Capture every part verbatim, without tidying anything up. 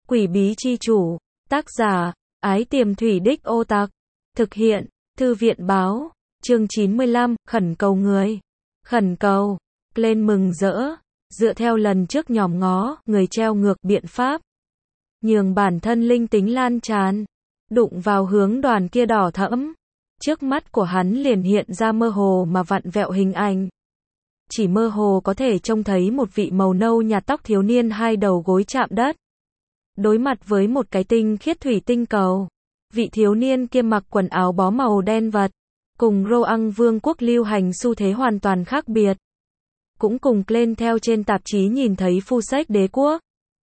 Quỷ bí chi chủ, tác giả, Ái Tiềm Thủy Đích Ô Tặc, thực hiện, Thư viện báo, chương chín mươi lăm, khẩn cầu người. Khẩn cầu, lên mừng rỡ, dựa theo lần trước nhòm ngó, người treo ngược biện pháp. Nhường bản thân linh tính lan tràn, đụng vào hướng đoàn kia đỏ thẫm. Trước mắt của hắn liền hiện ra mơ hồ mà vặn vẹo hình ảnh. Chỉ mơ hồ có thể trông thấy một vị màu nâu nhạt tóc thiếu niên hai đầu gối chạm đất. Đối mặt với một cái tinh khiết thủy tinh cầu. Vị thiếu niên kia mặc quần áo bó màu đen vật. Cùng Roang Vương quốc lưu hành xu thế hoàn toàn khác biệt. Cũng cùng lên theo trên tạp chí nhìn thấy phu sách đế quốc.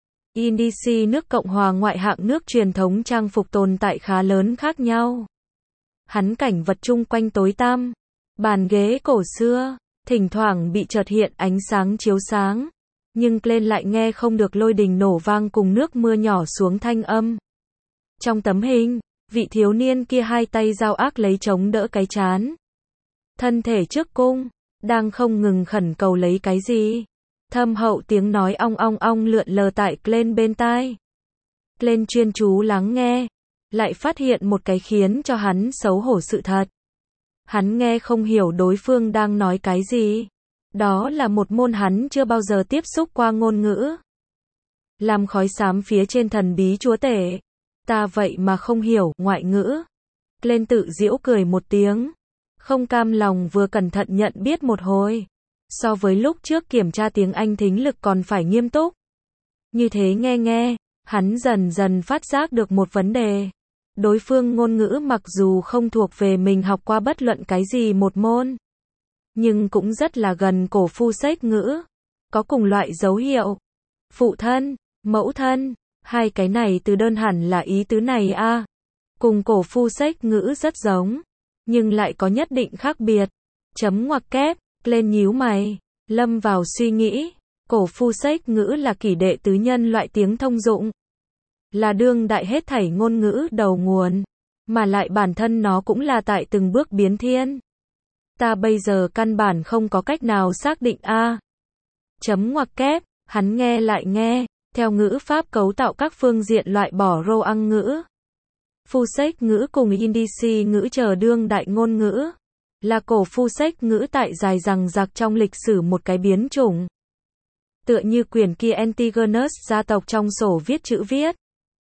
Indici nước Cộng hòa ngoại hạng nước truyền thống trang phục tồn tại khá lớn khác nhau. Hắn cảnh vật chung quanh tối tăm. Bàn ghế cổ xưa, thỉnh thoảng bị chợt hiện ánh sáng chiếu sáng. Nhưng lên lại nghe không được lôi đình nổ vang cùng nước mưa nhỏ xuống thanh âm. Trong tấm hình, vị thiếu niên kia hai tay giao ác lấy chống đỡ cái trán. Thân thể trước cung, đang không ngừng khẩn cầu lấy cái gì. Thâm hậu tiếng nói ong ong ong lượn lờ tại Glenn bên tai. Glenn chuyên chú lắng nghe, lại phát hiện một cái khiến cho hắn xấu hổ sự thật. Hắn nghe không hiểu đối phương đang nói cái gì. Đó là một môn hắn chưa bao giờ tiếp xúc qua ngôn ngữ. Làm khói xám phía trên thần bí chúa tể. Ta vậy mà không hiểu ngoại ngữ. Glenn tự giễu cười một tiếng. Không cam lòng vừa cẩn thận nhận biết một hồi. So với lúc trước kiểm tra tiếng Anh thính lực còn phải nghiêm túc. Như thế nghe nghe, hắn dần dần phát giác được một vấn đề. Đối phương ngôn ngữ mặc dù không thuộc về mình học qua bất luận cái gì một môn. Nhưng cũng rất là gần cổ phu sách ngữ. Có cùng loại dấu hiệu. Phụ thân, mẫu thân, hai cái này từ đơn hẳn là ý tứ này a. À. Cùng cổ phu sách ngữ rất giống. Nhưng lại có nhất định khác biệt. Chấm ngoặc kép, lên nhíu mày. Lâm vào suy nghĩ. Cổ phu sách ngữ là kỷ đệ tứ nhân loại tiếng thông dụng. Là đương đại hết thảy ngôn ngữ đầu nguồn. Mà lại bản thân nó cũng là tại từng bước biến thiên. Ta bây giờ căn bản không có cách nào xác định a. À. Chấm ngoặc kép, hắn nghe lại nghe, theo ngữ pháp cấu tạo các phương diện loại bỏ Roang ngữ. Phu sách ngữ cùng Indici ngữ chờ đương đại ngôn ngữ. Là cổ phu sách ngữ tại dài rằng rạc trong lịch sử một cái biến chủng. Tựa như quyển kia Antigonus gia tộc trong sổ viết chữ viết.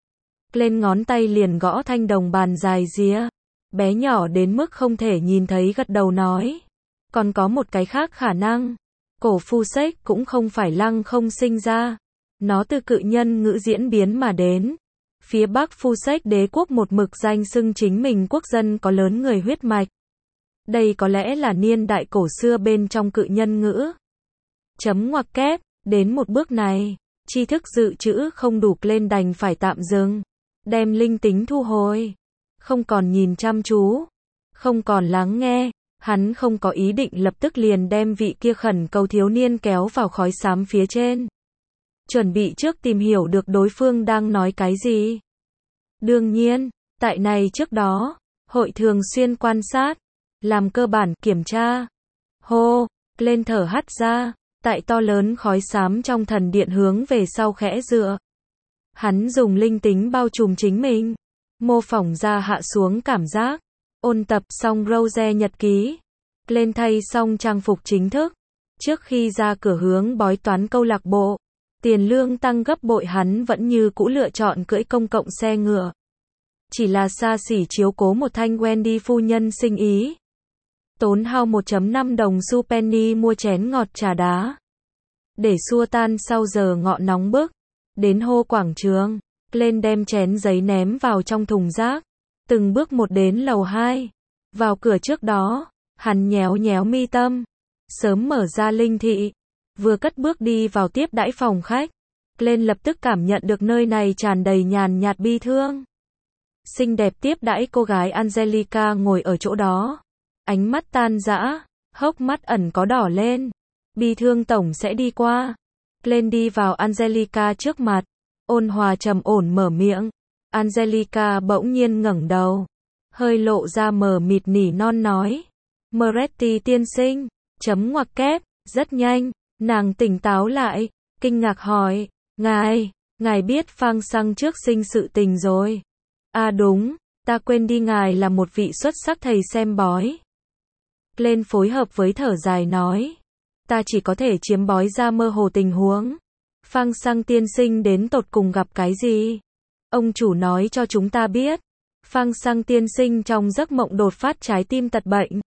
Lên ngón tay liền gõ thanh đồng bàn dài ría. Bé nhỏ đến mức không thể nhìn thấy gật đầu nói. Còn có một cái khác khả năng. Cổ phu sách cũng không phải lăng không sinh ra. Nó từ cự nhân ngữ diễn biến mà đến. Phía Bắc phu sách đế quốc một mực danh xưng chính mình quốc dân có lớn người huyết mạch. Đây có lẽ là niên đại cổ xưa bên trong cự nhân ngữ. Chấm ngoặc kép, đến một bước này, tri thức dự trữ không đủ lên đành phải tạm dừng. Đem linh tính thu hồi. Không còn nhìn chăm chú. Không còn lắng nghe. Hắn không có ý định lập tức liền đem vị kia khẩn cầu thiếu niên kéo vào khói xám phía trên. Chuẩn bị trước tìm hiểu được đối phương đang nói cái gì. Đương nhiên, tại này trước đó, hội thường xuyên quan sát. Làm cơ bản kiểm tra. Hô, lên thở hắt ra. Tại to lớn khói xám trong thần điện hướng về sau khẽ dựa. Hắn dùng linh tính bao trùm chính mình. Mô phỏng ra hạ xuống cảm giác. Ôn tập xong Rose nhật ký. Lên thay xong trang phục chính thức. Trước khi ra cửa hướng bói toán câu lạc bộ. Tiền lương tăng gấp bội hắn vẫn như cũ lựa chọn cưỡi công cộng xe ngựa. Chỉ là xa xỉ chiếu cố một thanh Wendy phu nhân sinh ý. Tốn hao một phẩy năm đồng xu penny mua chén ngọt trà đá. Để xua tan sau giờ ngọ nóng bức. Đến hô quảng trường. Lên đem chén giấy ném vào trong thùng rác. Từng bước một đến lầu hai. Vào cửa trước đó, hắn nhéo nhéo mi tâm. Sớm mở ra linh thị. Vừa cất bước đi vào tiếp đãi phòng khách. Lên lập tức cảm nhận được nơi này tràn đầy nhàn nhạt bi thương. Xinh đẹp tiếp đãi cô gái Angelica ngồi ở chỗ đó. Ánh mắt tan rã, hốc mắt ẩn có đỏ lên. Bi thương tổng sẽ đi qua. Lên đi vào Angelica trước mặt. Ôn hòa trầm ổn mở miệng. Angelica bỗng nhiên ngẩng đầu. Hơi lộ ra mờ mịt nỉ non nói. Moretti tiên sinh. Chấm ngoặc kép. Rất nhanh. Nàng tỉnh táo lại. Kinh ngạc hỏi. Ngài. Ngài biết Phang Sang trước sinh sự tình rồi. À đúng, ta quên đi ngài là một vị xuất sắc thầy xem bói. Glenn phối hợp với thở dài nói. Ta chỉ có thể chiếm bói ra mơ hồ tình huống. Phang Sang tiên sinh đến tột cùng gặp cái gì? Ông chủ nói cho chúng ta biết. Phang Sang tiên sinh trong giấc mộng đột phát trái tim tật bệnh.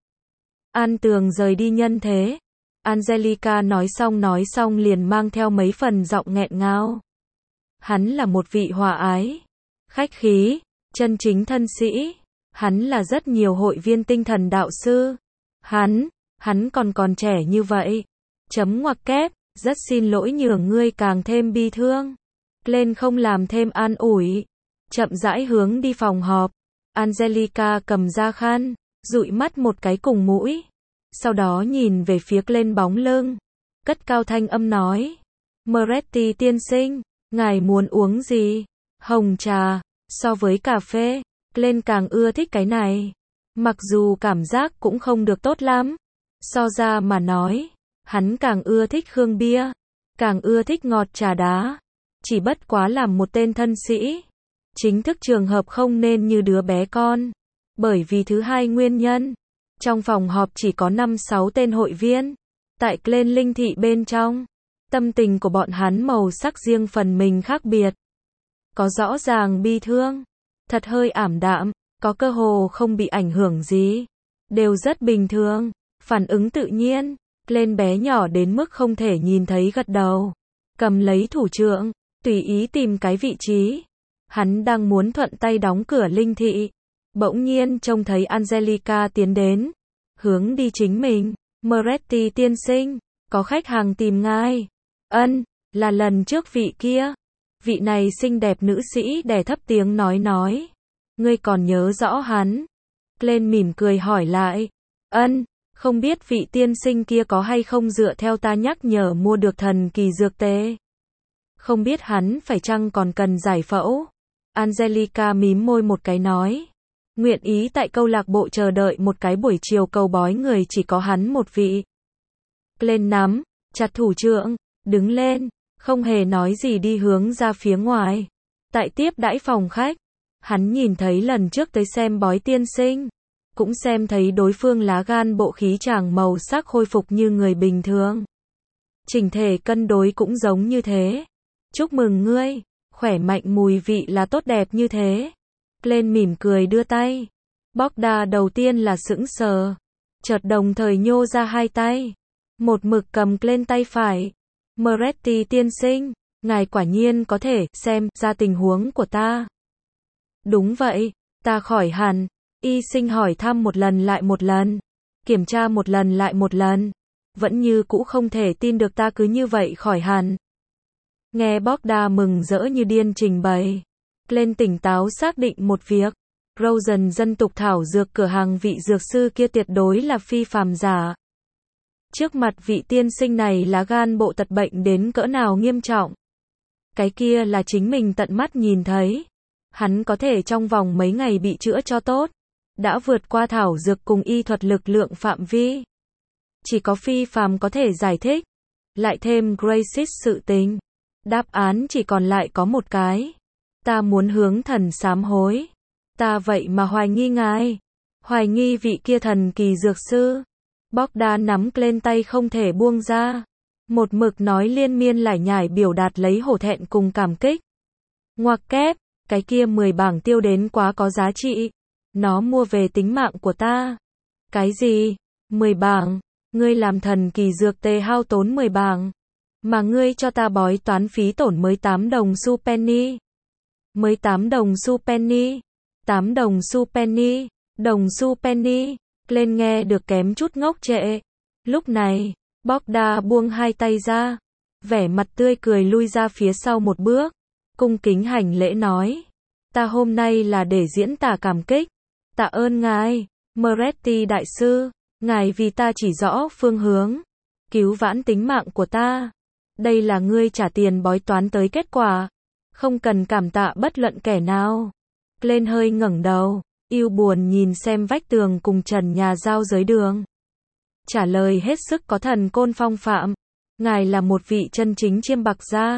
An Tường rời đi nhân thế. Angelica nói xong nói xong liền mang theo mấy phần giọng nghẹn ngào. Hắn là một vị hòa ái, khách khí, chân chính thân sĩ. Hắn là rất nhiều hội viên tinh thần đạo sư. Hắn, hắn còn còn trẻ như vậy. Chấm ngoặc kép, rất xin lỗi nhường ngươi càng thêm bi thương. Lên không làm thêm an ủi. Chậm rãi hướng đi phòng họp. Angelica cầm ra khăn, dụi mắt một cái cùng mũi. Sau đó nhìn về phía lên bóng lưng. Cất cao thanh âm nói. Moretti tiên sinh, ngài muốn uống gì? Hồng trà, so với cà phê, lên càng ưa thích cái này. Mặc dù cảm giác cũng không được tốt lắm. So ra mà nói, hắn càng ưa thích khương bia, càng ưa thích ngọt trà đá. Chỉ bất quá làm một tên thân sĩ. Chính thức trường hợp không nên như đứa bé con. Bởi vì thứ hai nguyên nhân. Trong phòng họp chỉ có năm sáu tên hội viên. Tại Glen Linh thị bên trong. Tâm tình của bọn hắn màu sắc riêng phần mình khác biệt. Có rõ ràng bi thương. Thật hơi ảm đạm. Có cơ hồ không bị ảnh hưởng gì. Đều rất bình thường. Phản ứng tự nhiên. Glen bé nhỏ đến mức không thể nhìn thấy gật đầu. Cầm lấy thủ trượng. Tùy ý tìm cái vị trí. Hắn đang muốn thuận tay đóng cửa linh thị. Bỗng nhiên trông thấy Angelica tiến đến. Hướng đi chính mình. Moretti tiên sinh, có khách hàng tìm ngài. Ân, là lần trước vị kia. Vị này xinh đẹp nữ sĩ đè thấp tiếng nói nói. Ngươi còn nhớ rõ hắn. Glenn mỉm cười hỏi lại. Ân, không biết vị tiên sinh kia có hay không dựa theo ta nhắc nhở mua được thần kỳ dược tê. Không biết hắn phải chăng còn cần giải phẫu. Angelica mím môi một cái nói. Nguyện ý tại câu lạc bộ chờ đợi một cái buổi chiều cầu bói người chỉ có hắn một vị. Glenn nắm chặt thủ trượng, đứng lên, không hề nói gì đi hướng ra phía ngoài. Tại tiếp đãi phòng khách, hắn nhìn thấy lần trước tới xem bói tiên sinh, cũng xem thấy đối phương lá gan bộ khí chàng màu sắc khôi phục như người bình thường. Chỉnh thể cân đối cũng giống như thế. Chúc mừng ngươi, khỏe mạnh mùi vị là tốt đẹp như thế. Glenn mỉm cười đưa tay. Bogda đầu tiên là sững sờ, chợt đồng thời nhô ra hai tay, một mực cầm Glenn tay phải. Moretti tiên sinh, ngài quả nhiên có thể xem ra tình huống của ta. Đúng vậy, ta khỏi hẳn. Y sinh hỏi thăm một lần lại một lần, kiểm tra một lần lại một lần, vẫn như cũ không thể tin được ta cứ như vậy khỏi hẳn. Nghe Bogda mừng rỡ như điên trình bày. Glenn tỉnh táo xác định một việc. Rosen dân tục thảo dược cửa hàng vị dược sư kia tuyệt đối là phi phàm giả. Trước mặt vị tiên sinh này lá gan bộ tật bệnh đến cỡ nào nghiêm trọng. Cái kia là chính mình tận mắt nhìn thấy. Hắn có thể trong vòng mấy ngày bị chữa cho tốt. Đã vượt qua thảo dược cùng y thuật lực lượng phạm vi. Chỉ có phi phàm có thể giải thích. Lại thêm Gracis sự tình. Đáp án chỉ còn lại có một cái. Ta muốn hướng thần sám hối. Ta vậy mà hoài nghi ngài. Hoài nghi vị kia thần kỳ dược sư. Bogda nắm lên tay không thể buông ra. Một mực nói liên miên lải nhải biểu đạt lấy hổ thẹn cùng cảm kích. Ngoặc kép, cái kia mười bảng tiêu đến quá có giá trị. Nó mua về tính mạng của ta. Cái gì? mười bảng? Ngươi làm thần kỳ dược tê hao tốn mười bảng. Mà ngươi cho ta bói toán phí tổn mới tám đồng xu penny. Mới tám đồng xu penny. tám đồng xu penny. Đồng xu penny. Lên nghe được kém chút ngốc trệ. Lúc này, Bogda buông hai tay ra. Vẻ mặt tươi cười lui ra phía sau một bước. Cung kính hành lễ nói. Ta hôm nay là để diễn tả cảm kích. Tạ ơn ngài, Moretti đại sư. Ngài vì ta chỉ rõ phương hướng. Cứu vãn tính mạng của ta. Đây là ngươi trả tiền bói toán tới kết quả. Không cần cảm tạ bất luận kẻ nào. Lên hơi ngẩng đầu, yêu buồn nhìn xem vách tường cùng trần nhà giao giới đường. Trả lời hết sức có thần côn phong phạm. Ngài là một vị chân chính chiêm bạc gia.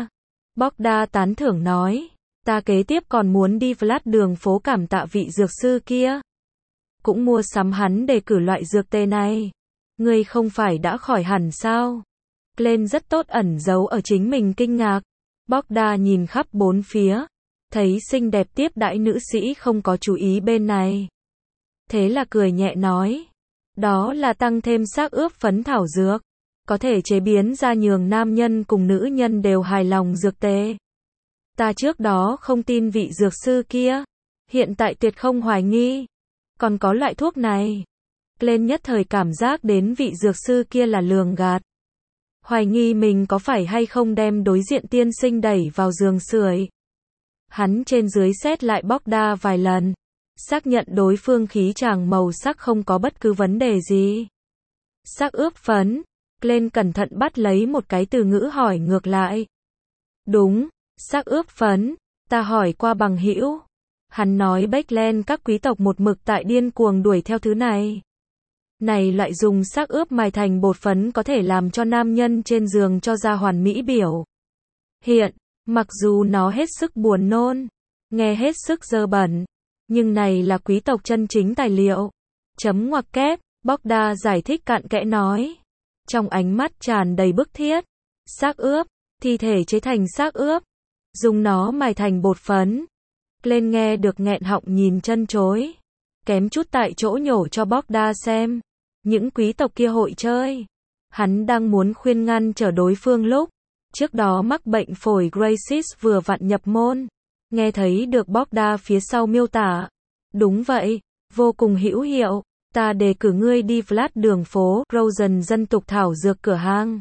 Bogda tán thưởng nói. Ta kế tiếp còn muốn đi flat đường phố cảm tạ vị dược sư kia. Cũng mua sắm hắn để cử loại dược tê này. Ngươi không phải đã khỏi hẳn sao? Glenn rất tốt ẩn giấu ở chính mình kinh ngạc. Bogda nhìn khắp bốn phía. Thấy xinh đẹp tiếp đãi nữ sĩ không có chú ý bên này. Thế là cười nhẹ nói. Đó là tăng thêm xác ướp phấn thảo dược. Có thể chế biến ra nhường nam nhân cùng nữ nhân đều hài lòng dược tê. Ta trước đó không tin vị dược sư kia. Hiện tại tuyệt không hoài nghi. Còn có loại thuốc này. Glenn nhất thời cảm giác đến vị dược sư kia là lường gạt. Hoài nghi mình có phải hay không đem đối diện tiên sinh đẩy vào giường sưởi. Hắn trên dưới xét lại Bogda vài lần. Xác nhận đối phương khí chàng màu sắc không có bất cứ vấn đề gì. Sắc ướp phấn. Glenn cẩn thận bắt lấy một cái từ ngữ hỏi ngược lại. Đúng, sắc ướp phấn. Ta hỏi qua bằng hữu. Hắn nói Beckland các quý tộc một mực tại điên cuồng đuổi theo thứ này. Này lại dùng sắc ướp mài thành bột phấn có thể làm cho nam nhân trên giường cho ra hoàn mỹ biểu. Hiện, mặc dù nó hết sức buồn nôn, nghe hết sức dơ bẩn, nhưng này là quý tộc chân chính tài liệu. Chấm ngoặc kép, Bogda giải thích cặn kẽ nói. Trong ánh mắt tràn đầy bức thiết. Xác ướp, thi thể chế thành xác ướp. Dùng nó mài thành bột phấn. Glenn nghe được nghẹn họng nhìn chân chối. Kém chút tại chỗ nhổ cho Bogda xem. Những quý tộc kia hội chơi. Hắn đang muốn khuyên ngăn trở đối phương lúc. Trước đó mắc bệnh phổi Gracie vừa vặn nhập môn. Nghe thấy được Bogda phía sau miêu tả. Đúng vậy, vô cùng hữu hiệu. Ta đề cử ngươi đi flat đường phố Rosen dân tục thảo dược cửa hàng.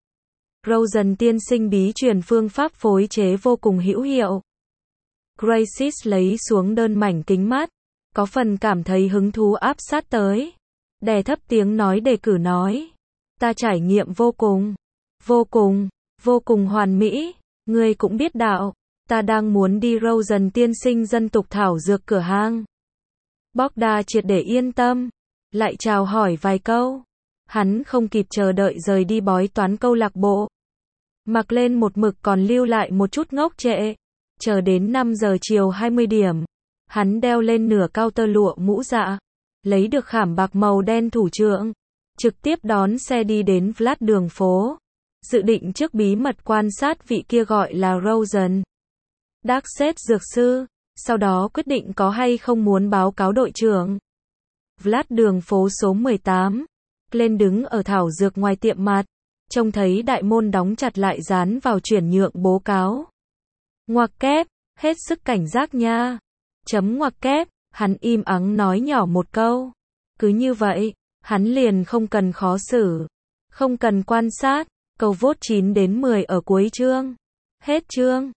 Rosen tiên sinh bí truyền phương pháp phối chế vô cùng hữu hiệu. Gracie lấy xuống đơn mảnh kính mát. Có phần cảm thấy hứng thú áp sát tới. Đè thấp tiếng nói đề cử nói. Ta trải nghiệm vô cùng. Vô cùng. Vô cùng hoàn mỹ. Ngươi cũng biết đạo. Ta đang muốn đi Rosen tiên sinh dân tục thảo dược cửa hàng. Bogda triệt để yên tâm. Lại chào hỏi vài câu. Hắn không kịp chờ đợi rời đi bói toán câu lạc bộ. Mặc lên một mực còn lưu lại một chút ngốc trệ. Chờ đến năm giờ chiều hai mươi điểm. Hắn đeo lên nửa cao tơ lụa mũ dạ. Lấy được khảm bạc màu đen thủ trưởng. Trực tiếp đón xe đi đến flat đường phố. Dự định trước bí mật quan sát vị kia gọi là Rosen. Darkset dược sư. Sau đó quyết định có hay không muốn báo cáo đội trưởng. Flat đường phố số mười tám. Glenn đứng ở thảo dược ngoài tiệm mặt. Trông thấy đại môn đóng chặt lại dán vào chuyển nhượng bố cáo. Ngoặc kép, hết sức cảnh giác nha. Chấm ngoặc kép, hắn im ắng nói nhỏ một câu. Cứ như vậy, hắn liền không cần khó xử. Không cần quan sát. Câu vote chín đến mười ở cuối chương. Hết chương.